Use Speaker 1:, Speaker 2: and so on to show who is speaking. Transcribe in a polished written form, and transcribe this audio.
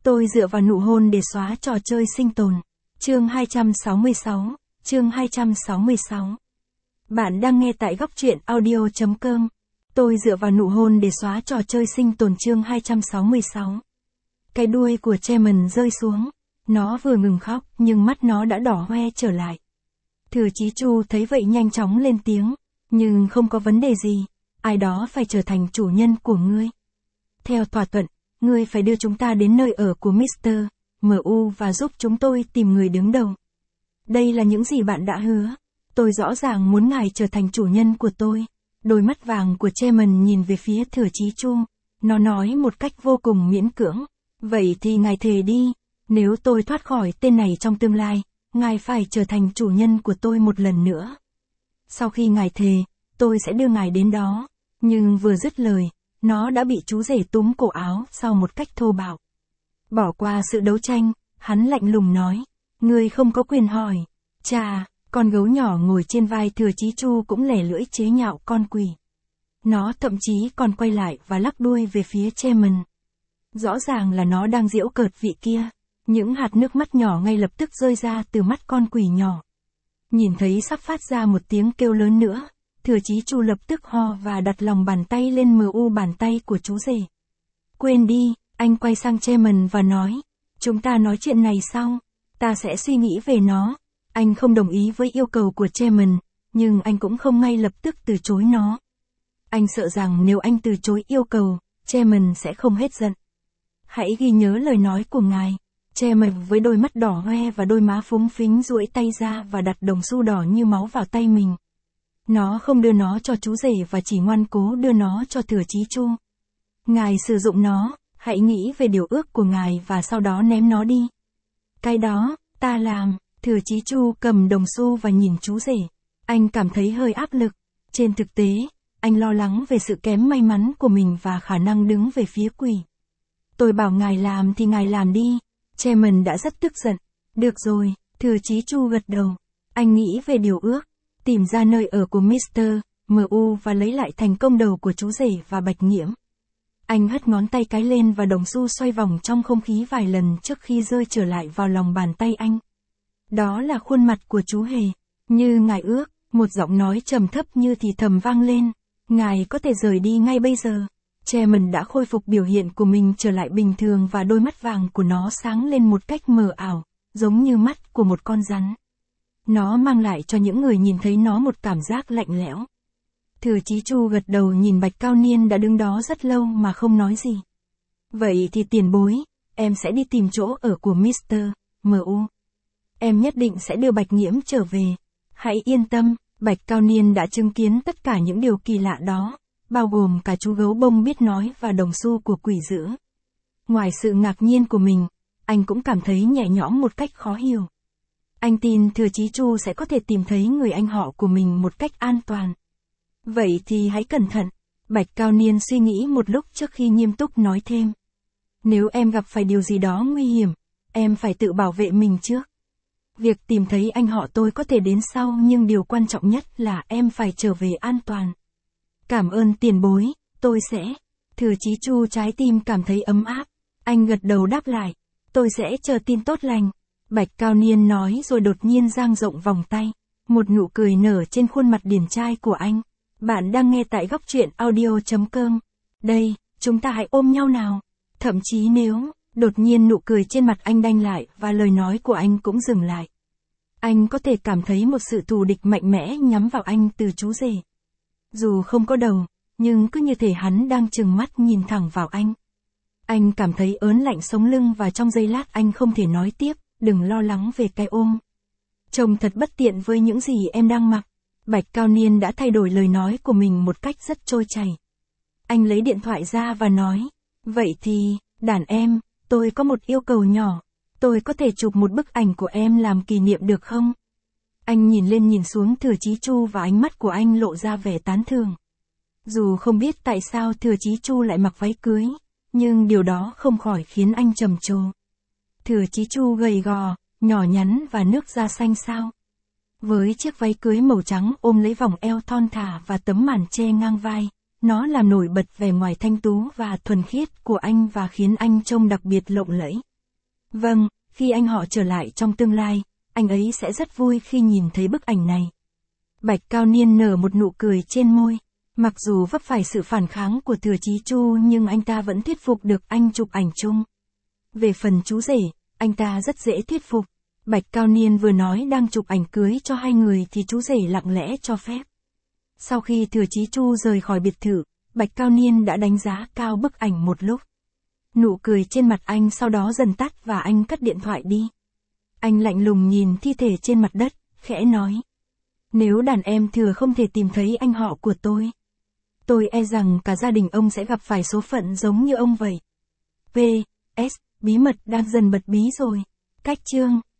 Speaker 1: Tôi dựa vào nụ hôn để xóa trò chơi sinh tồn. Chương 266, chương 266. Bạn đang nghe tại góc truyện audio.com. Tôi dựa vào nụ hôn để xóa trò chơi sinh tồn chương 266. Cái đuôi của Chairman rơi xuống. Nó vừa ngừng khóc nhưng mắt nó đã đỏ hoe trở lại. Thừa Chí Chu thấy vậy nhanh chóng lên tiếng. Nhưng không có vấn đề gì. Ai đó phải trở thành chủ nhân của ngươi. Theo thỏa thuận, ngươi phải đưa chúng ta đến nơi ở của Mr. MU và giúp chúng tôi tìm người đứng đầu. Đây là những gì bạn đã hứa. Tôi rõ ràng muốn ngài trở thành chủ nhân của tôi. Đôi mắt vàng của Chairman nhìn về phía Thừa Chí Chu. Nó nói một cách vô cùng miễn cưỡng. Vậy thì ngài thề đi. Nếu tôi thoát khỏi tên này trong tương lai, ngài phải trở thành chủ nhân của tôi một lần nữa. Sau khi ngài thề, tôi sẽ đưa ngài đến đó. Nhưng vừa dứt lời, nó đã bị chú rể túm cổ áo sau một cách thô bạo. Bỏ qua sự đấu tranh, hắn lạnh lùng nói. Ngươi không có quyền hỏi. Chà, con gấu nhỏ ngồi trên vai Thừa Chí Chu cũng lẻ lưỡi chế nhạo con quỷ. Nó thậm chí còn quay lại và lắc đuôi về phía Chairman. Rõ ràng là nó đang giễu cợt vị kia. Những hạt nước mắt nhỏ ngay lập tức rơi ra từ mắt con quỷ nhỏ. Nhìn thấy sắp phát ra một tiếng kêu lớn nữa, Thừa Chí Chu lập tức ho và đặt lòng bàn tay lên MU bàn tay của chú rể. Quên đi, anh quay sang Chairman và nói. Chúng ta nói chuyện này sau. Ta sẽ suy nghĩ về nó. Anh không đồng ý với yêu cầu của Chairman, nhưng anh cũng không ngay lập tức từ chối nó. Anh sợ rằng nếu anh từ chối yêu cầu, Chairman sẽ không hết giận. Hãy ghi nhớ lời nói của ngài. Chairman với đôi mắt đỏ hoe và đôi má phúng phính duỗi tay ra và đặt đồng xu đỏ như máu vào tay mình. Nó không đưa nó cho chú rể và chỉ ngoan cố đưa nó cho Thừa Chí Chu. Ngài sử dụng nó, hãy nghĩ về điều ước của ngài và sau đó ném nó đi. Cái đó, ta làm. Thừa Chí Chu cầm đồng xu và nhìn chú rể. Anh cảm thấy hơi áp lực. Trên thực tế, anh lo lắng về sự kém may mắn của mình và khả năng đứng về phía quỷ. Tôi bảo ngài làm thì ngài làm đi. Chairman đã rất tức giận. Được rồi, Thừa Chí Chu gật đầu. Anh nghĩ về điều ước, tìm ra nơi ở của Mr. MU và lấy lại thành công đầu của chú rể và Bạch Nghiễm. Anh hất ngón tay cái lên và đồng xu xoay vòng trong không khí vài lần trước khi rơi trở lại vào lòng bàn tay anh. Đó là khuôn mặt của chú hề. Như ngài ước, một giọng nói trầm thấp như thì thầm vang lên. Ngài có thể rời đi ngay bây giờ. Chairman đã khôi phục biểu hiện của mình trở lại bình thường và đôi mắt vàng của nó sáng lên một cách mờ ảo, giống như mắt của một con rắn. Nó mang lại cho những người nhìn thấy nó một cảm giác lạnh lẽo. Thừa Chí Chu gật đầu nhìn Bạch Cao Niên đã đứng đó rất lâu mà không nói gì. Vậy thì tiền bối, em sẽ đi tìm chỗ ở của Mr. MU. Em nhất định sẽ đưa Bạch Nghiễm trở về. Hãy yên tâm, Bạch Cao Niên đã chứng kiến tất cả những điều kỳ lạ đó, bao gồm cả chú gấu bông biết nói và đồng xu của quỷ dữ. Ngoài sự ngạc nhiên của mình, anh cũng cảm thấy nhẹ nhõm một cách khó hiểu. Anh tin Thừa Chí Chu sẽ có thể tìm thấy người anh họ của mình một cách an toàn. Vậy thì hãy cẩn thận. Bạch Cao Niên suy nghĩ một lúc trước khi nghiêm túc nói thêm. Nếu em gặp phải điều gì đó nguy hiểm, em phải tự bảo vệ mình trước. Việc tìm thấy anh họ tôi có thể đến sau nhưng điều quan trọng nhất là em phải trở về an toàn. Cảm ơn tiền bối, tôi sẽ. Thừa Chí Chu trái tim cảm thấy ấm áp. Anh gật đầu đáp lại. Tôi sẽ chờ tin tốt lành. Bạch Cao Niên nói rồi đột nhiên dang rộng vòng tay. Một nụ cười nở trên khuôn mặt điển trai của anh. Bạn đang nghe tại góc truyện audio.com. Đây, chúng ta hãy ôm nhau nào. Thậm chí nếu, đột nhiên nụ cười trên mặt anh đanh lại và lời nói của anh cũng dừng lại. Anh có thể cảm thấy một sự thù địch mạnh mẽ nhắm vào anh từ chú rể. Dù không có đầu, nhưng cứ như thể hắn đang trừng mắt nhìn thẳng vào anh. Anh cảm thấy ớn lạnh sống lưng và trong giây lát anh không thể nói tiếp, đừng lo lắng về cái ôm. Trông thật bất tiện với những gì em đang mặc. Bạch Cao Niên đã thay đổi lời nói của mình một cách rất trôi chảy. Anh lấy điện thoại ra và nói, vậy thì, đàn em, tôi có một yêu cầu nhỏ. Tôi có thể chụp một bức ảnh của em làm kỷ niệm được không? Anh nhìn lên nhìn xuống Thừa Chí Chu và ánh mắt của anh lộ ra vẻ tán thưởng. Dù không biết tại sao Thừa Chí Chu lại mặc váy cưới, nhưng điều đó không khỏi khiến anh trầm trồ. Thừa Chí Chu gầy gò, nhỏ nhắn và nước da xanh xao. Với chiếc váy cưới màu trắng ôm lấy vòng eo thon thả và tấm màn che ngang vai, nó làm nổi bật vẻ ngoài thanh tú và thuần khiết của anh và khiến anh trông đặc biệt lộng lẫy. Vâng, khi anh họ trở lại trong tương lai, anh ấy sẽ rất vui khi nhìn thấy bức ảnh này. Bạch Cao Niên nở một nụ cười trên môi. Mặc dù vấp phải sự phản kháng của Thừa Chí Chu nhưng anh ta vẫn thuyết phục được anh chụp ảnh chung. Về phần chú rể, anh ta rất dễ thuyết phục. Bạch Cao Niên vừa nói đang chụp ảnh cưới cho hai người thì chú rể lặng lẽ cho phép. Sau khi Thừa Chí Chu rời khỏi biệt thự, Bạch Cao Niên đã đánh giá cao bức ảnh một lúc. Nụ cười trên mặt anh sau đó dần tắt và anh cất điện thoại đi. Anh lạnh lùng nhìn thi thể trên mặt đất, khẽ nói. Nếu đàn em Thừa không thể tìm thấy anh họ của tôi e rằng cả gia đình ông sẽ gặp phải số phận giống như ông vậy. P.S. Bí mật đang dần bật bí rồi. Cách chương